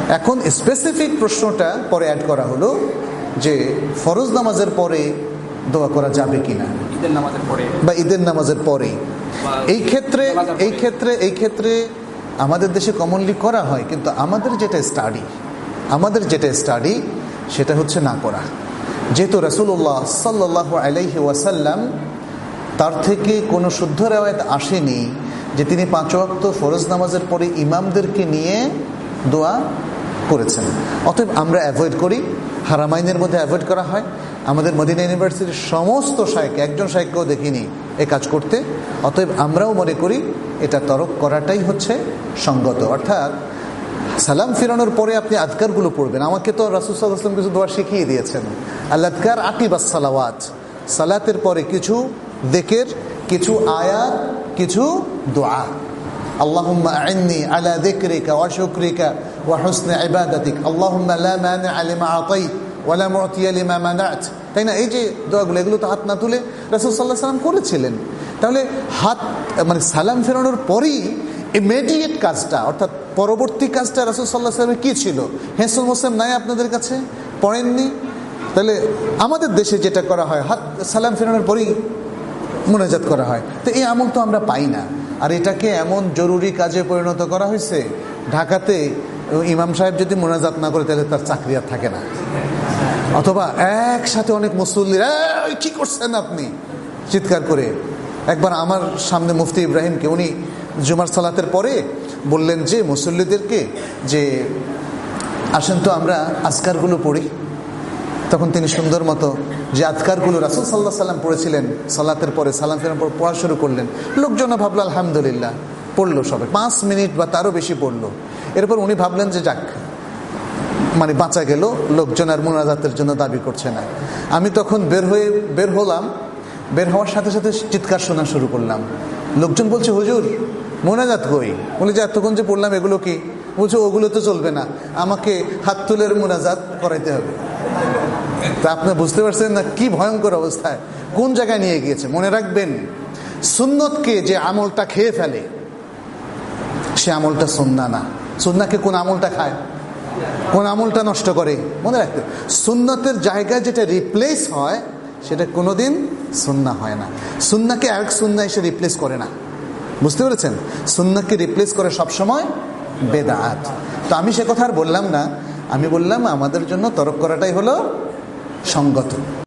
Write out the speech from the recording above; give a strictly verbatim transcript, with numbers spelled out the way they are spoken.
এখন স্পেসিফিক প্রশ্নটা পরে অ্যাড করা হলো যে ফরজ নামাজের পরে দোয়া করা যাবে কিনা, ঈদের নামাজের পরে বা ঈদের নামাজের পরে। এই ক্ষেত্রে এই ক্ষেত্রে এই ক্ষেত্রে আমাদের দেশে কমনলি করা হয়, কিন্তু আমাদের যেটা স্টাডি আমাদের যেটা স্টাডি সেটা হচ্ছে না করা। যেহেতু রাসূলুল্লাহ সাল্লাল্লাহু আলাইহি ওয়াসাল্লাম তার থেকে কোনো শুদ্ধ রিওয়ায়াত আসেনি যে তিনি পাঁচ ওয়াক্ত ফরজ নামাজের পরে ইমামদেরকে নিয়ে দোয়া করেছেন। অতএব আমরা অ্যাভয়েড করি, হারামাইনের মধ্যে অ্যাভয়েড করা হয়। আমাদের মদিনা ইউনিভার্সিটির সমস্ত শাইখ, একজন শাইখকেও দেখিনি এ কাজ করতে। অতএব আমরাও মনে করি এটা তরক করাটাই হচ্ছে সঙ্গত। অর্থাৎ সালাম ফিরানোর পরে আপনি আদকারগুলো পড়বেন। আমাকে তো রাসূল সাল্লাল্লাহু আলাইহি ওয়াসাল্লাম কিছু দোয়া শিখিয়ে দিয়েছেন, আল আদকার আকিবাস সালাওয়াত, সালাতের পরে কিছু যিকির, কিছু আয়াত, কিছু দোয়া। আল্লাহুম্মা আ'ইন্নি আলা যিকরিকা ওয়া শুকরিকা ওয়া হুসনি ইবাদাতিক, আল্লাহুম্মা লা মানি'a লিমা আতাইত ওয়া লা মু'তিয়া লিমা মানা'ত। তাই না? এই যে দোয়াগুলো, এগুলো তো হাত না তুলে রাসূল সাল্লাল্লাহু আলাইহি ওয়াসাল্লাম করেছিলেন। তাহলে হাত মানে সালাম ফেরানোর পরেই ইমিডিয়েট কাজটা, অর্থাৎ পরবর্তী কাজটা রাসূল সাল্লাল্লাহু আলাইহি ওয়াসাল্লামের কি ছিল? হেসুল মুসলিম নাই আপনাদের কাছে, পড়েননি? তাহলে আমাদের দেশে যেটা করা হয়, হাত সালাম ফেরানোর পরেই মুনাজাত করা হয়। তো এই আমল তো আমরা পাই না। আর এটাকে এমন জরুরি কাজে পরিণত করা হয়েছে, ঢাকাতে ইমাম সাহেব যদি মুনাজাত না করে তাহলে তার চাকরি আর থাকে না। অথবা একসাথে অনেক মুসল্লিরা কি করছেন আপনি চিৎকার করে। একবার আমার সামনে মুফতি ইব্রাহিমকে, উনি জুমার সালাতের পরে বললেন যে মুসল্লিদেরকে যে আসেন তো আমরা আজকারগুলো পড়ি। তখন তিনি সুন্দর মতো যে আজকারগুলো রাসূল সাল্লাল্লাহু আলাইহি ওয়াসাল্লাম পড়েছিলেন সালাতের পরে, সালাম ফেরানোর পর পড়া শুরু করলেন। লোকজন ভাবলো আলহামদুলিল্লাহ, পড়লো সবাই, পাঁচ মিনিট বা তারও বেশি পড়লো। এরপর উনি ভাবলেন যে যাক, মানে বাঁচা গেল, লোকজন আর মুনাজাতের জন্য দাবি করছে না। আমি তখন বের হয়ে বের হলাম, বের হওয়ার সাথে সাথে চিৎকার শোনা শুরু করলাম। লোকজন বলছে হুজুর মুনাজাত কই? বলি যে এতক্ষণ যে পড়লাম এগুলো কি? বলছে ওগুলো তো চলবে না, আমাকে হাত তুলের মুনাজাত করাইতে হবে। তা আপনি বুঝতে পারছেন না কি ভয়ঙ্কর অবস্থায়, কোন জায়গায় নিয়ে গিয়েছে। মনে রাখবেন, সুন্নতকে যে আমলটা খেয়ে ফেলে সে আমলটা সুন্নাহ না। সুন্নাহকে কোন আমলটা খায়, কোন আমলটা নষ্ট করে? মনে রাখতে, সুন্নতের জায়গায় যেটা রিপ্লেস হয় সেটা কোনোদিন সুন্নাহ হয় না। সুন্নাহকে এক সুন্নাহ এসে রিপ্লেস করে না, বুঝতে পেরেছেন? সুন্নাহকে রিপ্লেস করে সবসময় বেদাত। তো আমি সে কথা আর বললাম না, আমি বললাম আমাদের জন্য তরক করাটাই হলো সঙ্গত।